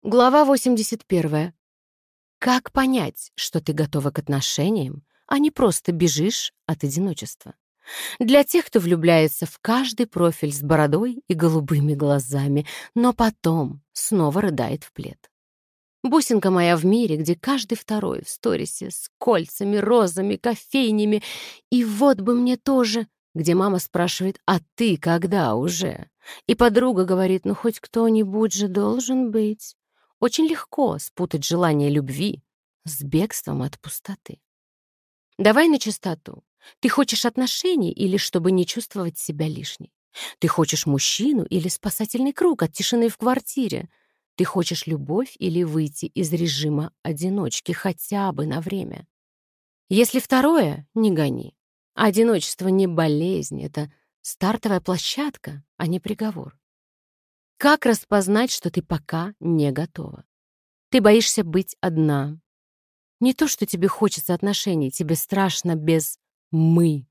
Глава 81. Как понять, что ты готова к отношениям, а не просто бежишь от одиночества? Для тех, кто влюбляется в каждый профиль с бородой и голубыми глазами, но потом снова рыдает в плед. Бусинка моя в мире, где каждый второй в сторисе с кольцами, розами, кофейнями. И вот бы мне тоже, где мама спрашивает: «А ты когда уже?» И подруга говорит: «Ну, хоть кто-нибудь же должен быть». Очень легко спутать желание любви с бегством от пустоты. Давай на чистоту. Ты хочешь отношений или чтобы не чувствовать себя лишней? Ты хочешь мужчину или спасательный круг от тишины в квартире? Ты хочешь любовь или выйти из режима одиночки хотя бы на время? Если второе, не гони. Одиночество не болезнь, это стартовая площадка, а не приговор. Как распознать, что ты пока не готова? Ты боишься быть одна. Не то, что тебе хочется отношений, тебе страшно без «мы».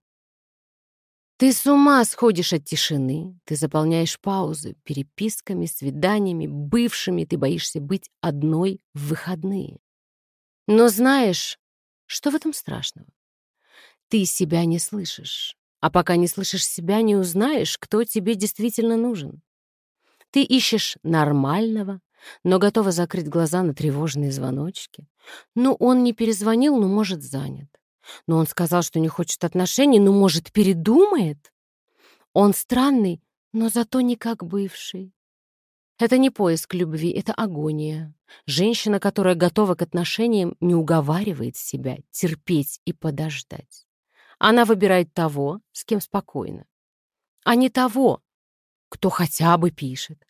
Ты с ума сходишь от тишины, ты заполняешь паузы переписками, свиданиями, бывшими, ты боишься быть одной в выходные. Но знаешь, что в этом страшного? Ты себя не слышишь. А пока не слышишь себя, не узнаешь, кто тебе действительно нужен. Ты ищешь нормального, но готова закрыть глаза на тревожные звоночки. Ну, он не перезвонил, но, может, занят. Но он сказал, что не хочет отношений, но, может, передумает. Он странный, но зато не как бывший. Это не поиск любви, это агония. Женщина, которая готова к отношениям, не уговаривает себя терпеть и подождать. Она выбирает того, с кем спокойно, а не того, кто хотя бы пишет.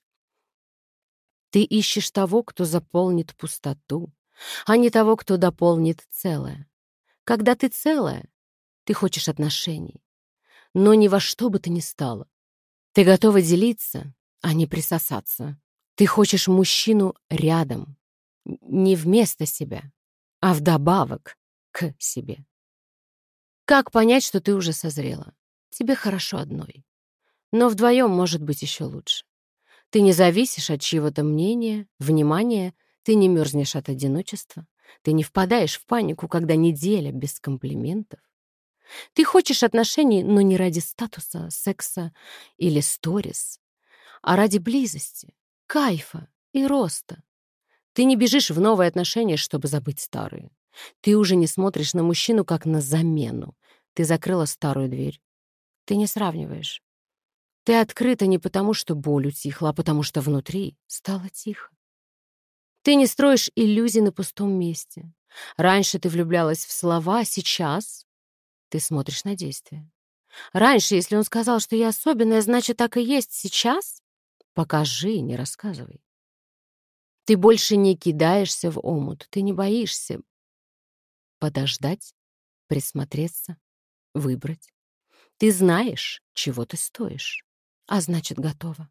Ты ищешь того, кто заполнит пустоту, а не того, кто дополнит целое. Когда ты целая, ты хочешь отношений, но ни во что бы то ни стало. Ты готова делиться, а не присосаться. Ты хочешь мужчину рядом, не вместо себя, а вдобавок к себе. Как понять, что ты уже созрела? Тебе хорошо одной, но вдвоем может быть еще лучше. Ты не зависишь от чьего-то мнения, внимания, ты не мерзнешь от одиночества, ты не впадаешь в панику, когда неделя без комплиментов. Ты хочешь отношений, но не ради статуса, секса или сторис, а ради близости, кайфа и роста. Ты не бежишь в новые отношения, чтобы забыть старые. Ты уже не смотришь на мужчину как на замену. Ты закрыла старую дверь. Ты не сравниваешь. Ты открыта не потому, что боль утихла, а потому что внутри стало тихо. Ты не строишь иллюзий на пустом месте. Раньше ты влюблялась в слова, сейчас ты смотришь на действия. Раньше, если он сказал, что я особенная, значит, так и есть. Сейчас покажи, не рассказывай. Ты больше не кидаешься в омут, ты не боишься подождать, присмотреться, выбрать. Ты знаешь, чего ты стоишь, а значит, готова.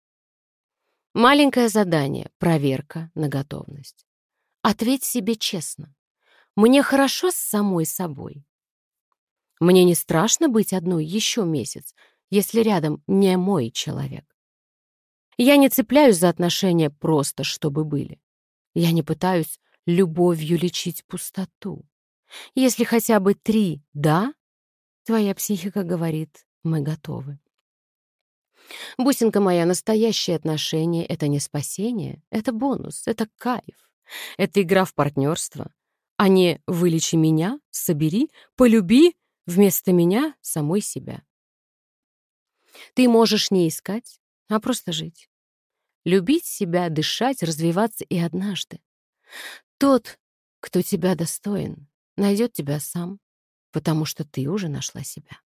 Маленькое задание, проверка на готовность. Ответь себе честно. Мне хорошо с самой собой. Мне не страшно быть одной еще месяц, если рядом не мой человек. Я не цепляюсь за отношения просто, чтобы были. Я не пытаюсь любовью лечить пустоту. Если хотя бы 3 «да», твоя психика говорит: мы готовы. Бусинка моя, настоящие отношения — это не спасение, это бонус, это кайф. Это игра в партнерство, а не «вылечи меня, собери, полюби вместо меня самой себя». Ты можешь не искать, а просто жить. Любить себя, дышать, развиваться, и однажды тот, кто тебя достоин, найдет тебя сам, потому что ты уже нашла себя.